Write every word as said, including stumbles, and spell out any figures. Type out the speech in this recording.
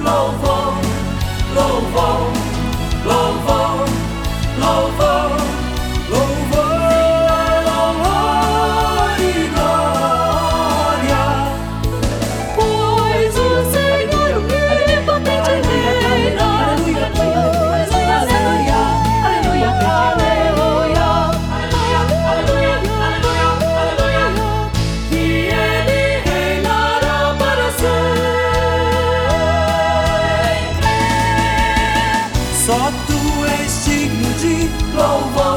louvor, louvor, louvor, louvor, louvor, louvor e glória. Pois o Senhor onipotente reina. Aleluia, Aleluia, aleluia, aleluia, aleluia, aleluia, e Ele reinará para sempre. Só Tu és digno de louvor.